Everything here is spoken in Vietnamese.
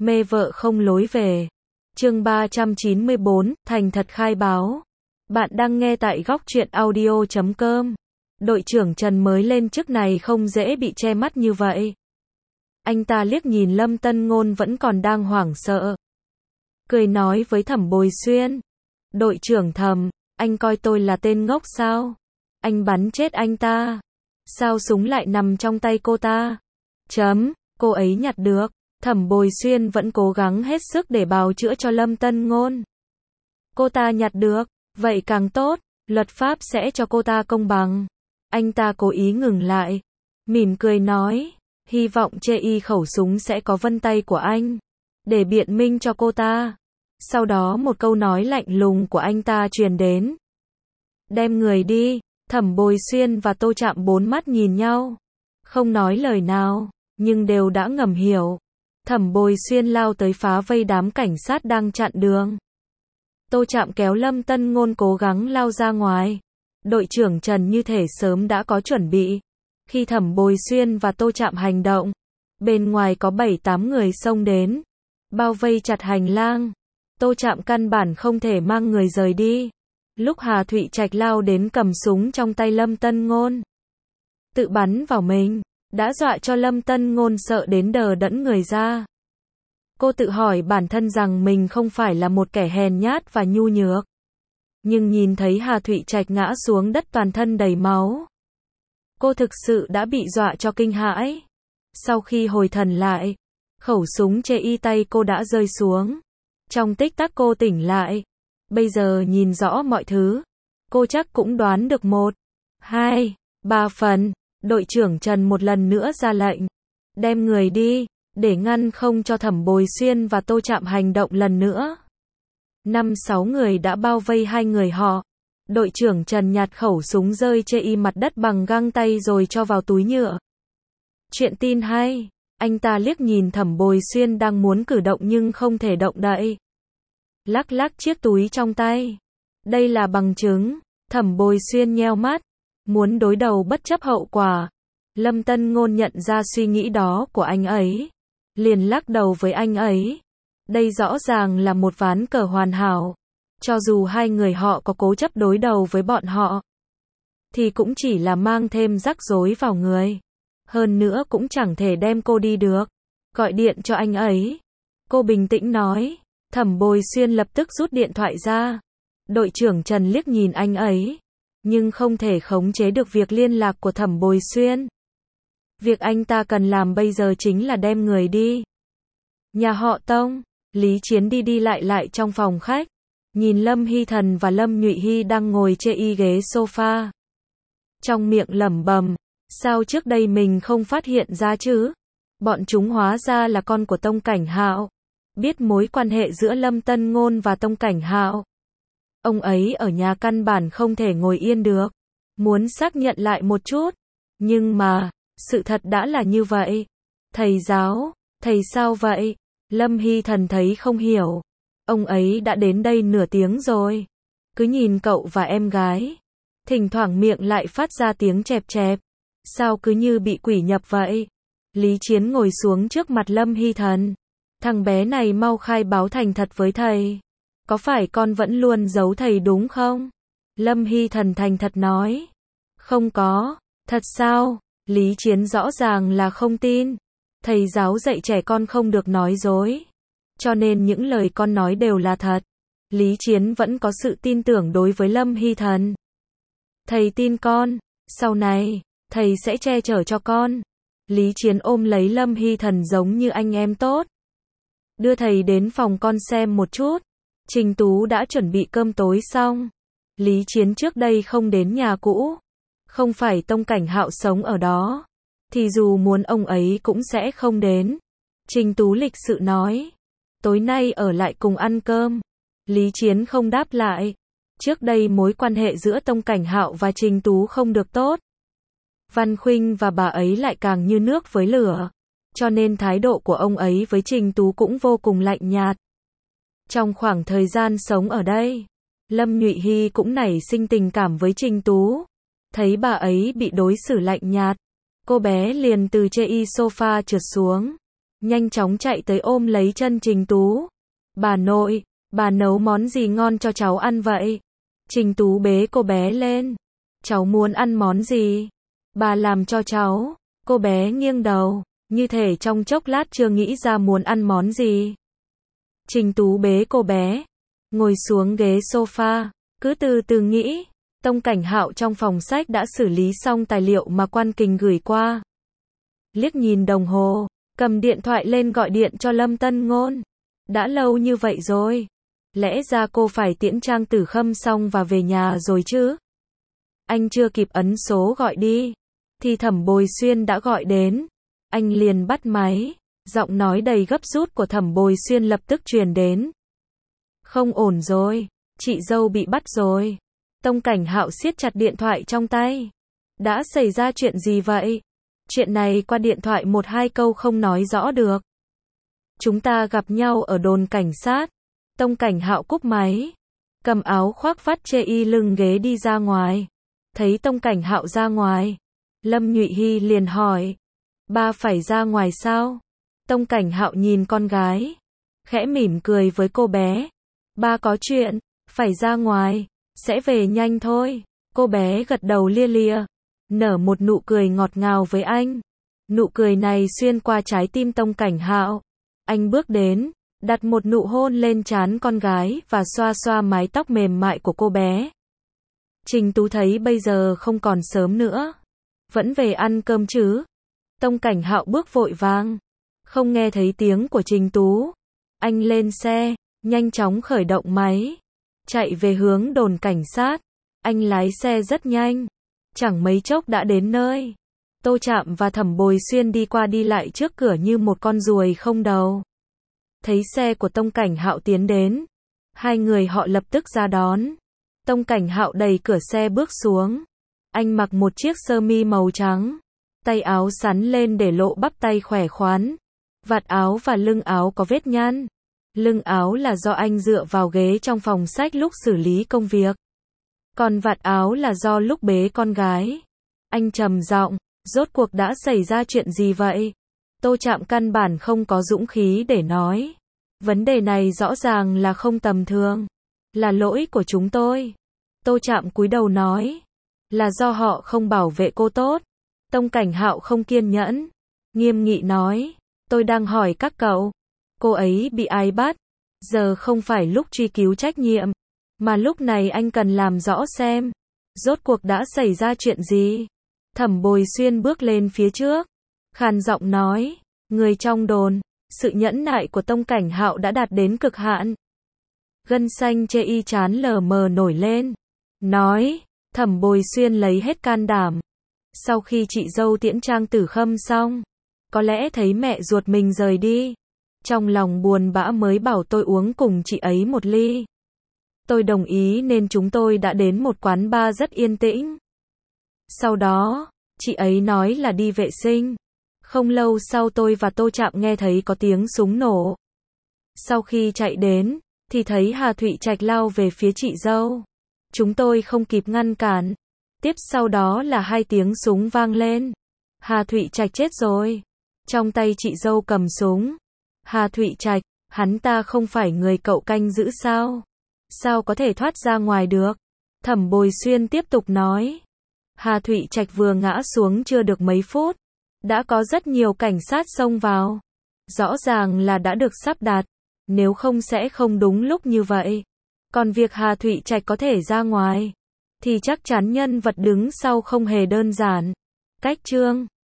mê vợ không lối về. Chương 394, thành thật khai báo. Bạn đang nghe tại góc truyện audio.com. Đội trưởng Trần mới lên chức này không dễ bị che mắt như vậy. Anh ta liếc nhìn Lâm Tân Ngôn vẫn còn đang hoảng sợ. Cười nói với Thẩm Bồi Xuyên. Đội trưởng Thẩm, anh coi tôi là tên ngốc sao? Anh bắn chết anh ta. Sao súng lại nằm trong tay cô ta? Cô ấy nhặt được. Thẩm Bồi Xuyên vẫn cố gắng hết sức để bào chữa cho Lâm Tân Ngôn. Cô ta nhặt được, vậy càng tốt, luật pháp sẽ cho cô ta công bằng. Anh ta cố ý ngừng lại, mỉm cười nói, hy vọng chê y khẩu súng sẽ có vân tay của anh, để biện minh cho cô ta. Sau đó một câu nói lạnh lùng của anh ta truyền đến. Đem người đi. Thẩm Bồi Xuyên và Tô Trạm bốn mắt nhìn nhau, không nói lời nào, nhưng đều đã ngầm hiểu. Thẩm Bồi Xuyên lao tới phá vây đám cảnh sát đang chặn đường. Tô Trạm kéo Lâm Tân Ngôn cố gắng lao ra ngoài. Đội trưởng Trần như thể sớm đã có chuẩn bị. Khi Thẩm Bồi Xuyên và Tô Trạm hành động, bên ngoài có 7-8 người xông đến, bao vây chặt hành lang. Tô Trạm căn bản không thể mang người rời đi. Lúc Hà Thụy Trạch lao đến cầm súng trong tay Lâm Tân Ngôn, tự bắn vào mình, đã dọa cho Lâm Tân Ngôn sợ đến đờ đẫn người ra. Cô tự hỏi bản thân rằng mình không phải là một kẻ hèn nhát và nhu nhược. Nhưng nhìn thấy Hà Thụy Trạch ngã xuống đất toàn thân đầy máu, cô thực sự đã bị dọa cho kinh hãi. Sau khi hồi thần lại, khẩu súng chê y tay cô đã rơi xuống. Trong tích tắc cô tỉnh lại. Bây giờ nhìn rõ mọi thứ, cô chắc cũng đoán được 1, 2, 3 phần. Đội trưởng Trần một lần nữa ra lệnh. Đem người đi, để ngăn không cho Thẩm Bồi Xuyên và Tô Trạm hành động lần nữa. 5-6 người đã bao vây hai người họ. Đội trưởng Trần nhặt khẩu súng rơi chê y mặt đất bằng găng tay rồi cho vào túi nhựa. Chuyện tin hay. Anh ta liếc nhìn Thẩm Bồi Xuyên đang muốn cử động nhưng không thể động đậy. Lắc lắc chiếc túi trong tay. Đây là bằng chứng. Thẩm Bồi Xuyên nheo mắt, muốn đối đầu bất chấp hậu quả. Lâm Tân Ngôn nhận ra suy nghĩ đó của anh ấy, liền lắc đầu với anh ấy. Đây rõ ràng là một ván cờ hoàn hảo. Cho dù hai người họ có cố chấp đối đầu với bọn họ, thì cũng chỉ là mang thêm rắc rối vào người. Hơn nữa cũng chẳng thể đem cô đi được. Gọi điện cho anh ấy. Cô bình tĩnh nói. Thẩm Bồi Xuyên lập tức rút điện thoại ra. Đội trưởng Trần liếc nhìn anh ấy, nhưng không thể khống chế được việc liên lạc của Thẩm Bồi Xuyên. Việc anh ta cần làm bây giờ chính là đem người đi. Nhà họ Tông. Lý Chiến đi đi lại lại trong phòng khách, nhìn Lâm Hy Thần và Lâm Nhụy Hy đang ngồi chê y ghế sofa. Trong miệng lẩm bẩm, sao trước đây mình không phát hiện ra chứ? Bọn chúng hóa ra là con của Tông Cảnh Hạo. Biết mối quan hệ giữa Lâm Tân Ngôn và Tông Cảnh Hạo. Ông ấy ở nhà căn bản không thể ngồi yên được. Muốn xác nhận lại một chút. Nhưng mà, sự thật đã là như vậy. Thầy giáo, thầy sao vậy? Lâm Hy Thần thấy không hiểu. Ông ấy đã đến đây nửa tiếng rồi. Cứ nhìn cậu và em gái. Thỉnh thoảng miệng lại phát ra tiếng chẹp chẹp. Sao cứ như bị quỷ nhập vậy? Lý Chiến ngồi xuống trước mặt Lâm Hy Thần. Thằng bé này mau khai báo thành thật với thầy. Có phải con vẫn luôn giấu thầy đúng không? Lâm Hy Thần thành thật nói. Không có. Thật sao? Lý Chiến rõ ràng là không tin. Thầy giáo dạy trẻ con không được nói dối. Cho nên những lời con nói đều là thật. Lý Chiến vẫn có sự tin tưởng đối với Lâm Hy Thần. Thầy tin con. Sau này, thầy sẽ che chở cho con. Lý Chiến ôm lấy Lâm Hy Thần giống như anh em tốt. Đưa thầy đến phòng con xem một chút. Trình Tú đã chuẩn bị cơm tối xong. Lý Chiến trước đây không đến nhà cũ. Không phải Tông Cảnh Hạo sống ở đó, thì dù muốn ông ấy cũng sẽ không đến. Trình Tú lịch sự nói. Tối nay ở lại cùng ăn cơm. Lý Chiến không đáp lại. Trước đây mối quan hệ giữa Tông Cảnh Hạo và Trình Tú không được tốt. Văn Khuynh và bà ấy lại càng như nước với lửa. Cho nên thái độ của ông ấy với Trình Tú cũng vô cùng lạnh nhạt. Trong khoảng thời gian sống ở đây, Lâm Nhụy Hy cũng nảy sinh tình cảm với Trình Tú. Thấy bà ấy bị đối xử lạnh nhạt, cô bé liền từ chê y sofa trượt xuống, nhanh chóng chạy tới ôm lấy chân Trình Tú. Bà nội, bà nấu món gì ngon cho cháu ăn vậy? Trình Tú bế cô bé lên. Cháu muốn ăn món gì? Bà làm cho cháu. Cô bé nghiêng đầu, như thể trong chốc lát chưa nghĩ ra muốn ăn món gì. Trình Tú bế cô bé, ngồi xuống ghế sofa, cứ từ từ nghĩ. Tông Cảnh Hạo trong phòng sách đã xử lý xong tài liệu mà Quan Kình gửi qua. Liếc nhìn đồng hồ, cầm điện thoại lên gọi điện cho Lâm Tân Ngôn. Đã lâu như vậy rồi. Lẽ ra cô phải tiễn Trang Tử Khâm xong và về nhà rồi chứ. Anh chưa kịp ấn số gọi đi, thì Thẩm Bồi Xuyên đã gọi đến. Anh liền bắt máy, giọng nói đầy gấp rút của Thẩm Bồi Xuyên lập tức truyền đến. Không ổn rồi, chị dâu bị bắt rồi. Tông Cảnh Hạo siết chặt điện thoại trong tay. Đã xảy ra chuyện gì vậy? Chuyện này qua điện thoại một hai câu không nói rõ được. Chúng ta gặp nhau ở đồn cảnh sát. Tông Cảnh Hạo cúp máy, cầm áo khoác vắt chê y lưng ghế đi ra ngoài. Thấy Tông Cảnh Hạo ra ngoài, Lâm Nhụy Hy liền hỏi, ba phải ra ngoài sao? Tông Cảnh Hạo nhìn con gái, khẽ mỉm cười với cô bé. Ba có chuyện, phải ra ngoài, sẽ về nhanh thôi. Cô bé gật đầu lia lịa, nở một nụ cười ngọt ngào với anh. Nụ cười này xuyên qua trái tim Tông Cảnh Hạo. Anh bước đến, đặt một nụ hôn lên trán con gái và xoa xoa mái tóc mềm mại của cô bé. Trình Tú thấy bây giờ không còn sớm nữa. Vẫn về ăn cơm chứ? Tông Cảnh Hạo bước vội vàng. Không nghe thấy tiếng của Trình Tú. Anh lên xe, nhanh chóng khởi động máy. Chạy về hướng đồn cảnh sát. Anh lái xe rất nhanh. Chẳng mấy chốc đã đến nơi. Tô Trạm và Thẩm Bồi Xuyên đi qua đi lại trước cửa như một con ruồi không đầu. Thấy xe của Tông Cảnh Hạo tiến đến, hai người họ lập tức ra đón. Tông Cảnh Hạo đẩy cửa xe bước xuống. Anh mặc một chiếc sơ mi màu trắng, tay áo xắn lên để lộ bắp tay khỏe khoắn. Vạt áo và lưng áo có vết nhăn. Lưng áo là do anh dựa vào ghế trong phòng sách lúc xử lý công việc. Còn vạt áo là do lúc bế con gái. Anh trầm giọng, rốt cuộc đã xảy ra chuyện gì vậy? Tô Trạm căn bản không có dũng khí để nói. Vấn đề này rõ ràng là không tầm thường. Là lỗi của chúng tôi. Tô Trạm cúi đầu nói. Là do họ không bảo vệ cô tốt. Tông Cảnh Hạo không kiên nhẫn, nghiêm nghị nói. Tôi đang hỏi các cậu. Cô ấy bị ai bắt? Giờ không phải lúc truy cứu trách nhiệm. Mà lúc này anh cần làm rõ xem. Rốt cuộc đã xảy ra chuyện gì? Thẩm Bồi Xuyên bước lên phía trước. Khàn giọng nói. Người trong đồn. Sự nhẫn nại của Tông Cảnh Hạo đã đạt đến cực hạn. Gân xanh chê y chán lờ mờ nổi lên. Nói. Thẩm Bồi Xuyên lấy hết can đảm. Sau khi chị dâu tiễn Trang Tử Khâm xong, có lẽ thấy mẹ ruột mình rời đi, trong lòng buồn bã mới bảo tôi uống cùng chị ấy một ly. Tôi đồng ý nên chúng tôi đã đến một quán bar rất yên tĩnh. Sau đó, chị ấy nói là đi vệ sinh. Không lâu sau tôi và Tô Trạm nghe thấy có tiếng súng nổ. Sau khi chạy đến, thì thấy Hà Thụy Trạch lao về phía chị dâu. Chúng tôi không kịp ngăn cản. Tiếp sau đó là hai tiếng súng vang lên. Hà Thụy Trạch chết rồi. Trong tay chị dâu cầm súng. Hà Thụy Trạch, hắn ta không phải người cậu canh giữ sao? Sao có thể thoát ra ngoài được? Thẩm Bồi Xuyên tiếp tục nói. Hà Thụy Trạch vừa ngã xuống chưa được mấy phút, đã có rất nhiều cảnh sát xông vào. Rõ ràng là đã được sắp đặt, nếu không sẽ không đúng lúc như vậy. Còn việc Hà Thụy Trạch có thể ra ngoài, thì chắc chắn nhân vật đứng sau không hề đơn giản. Cách chương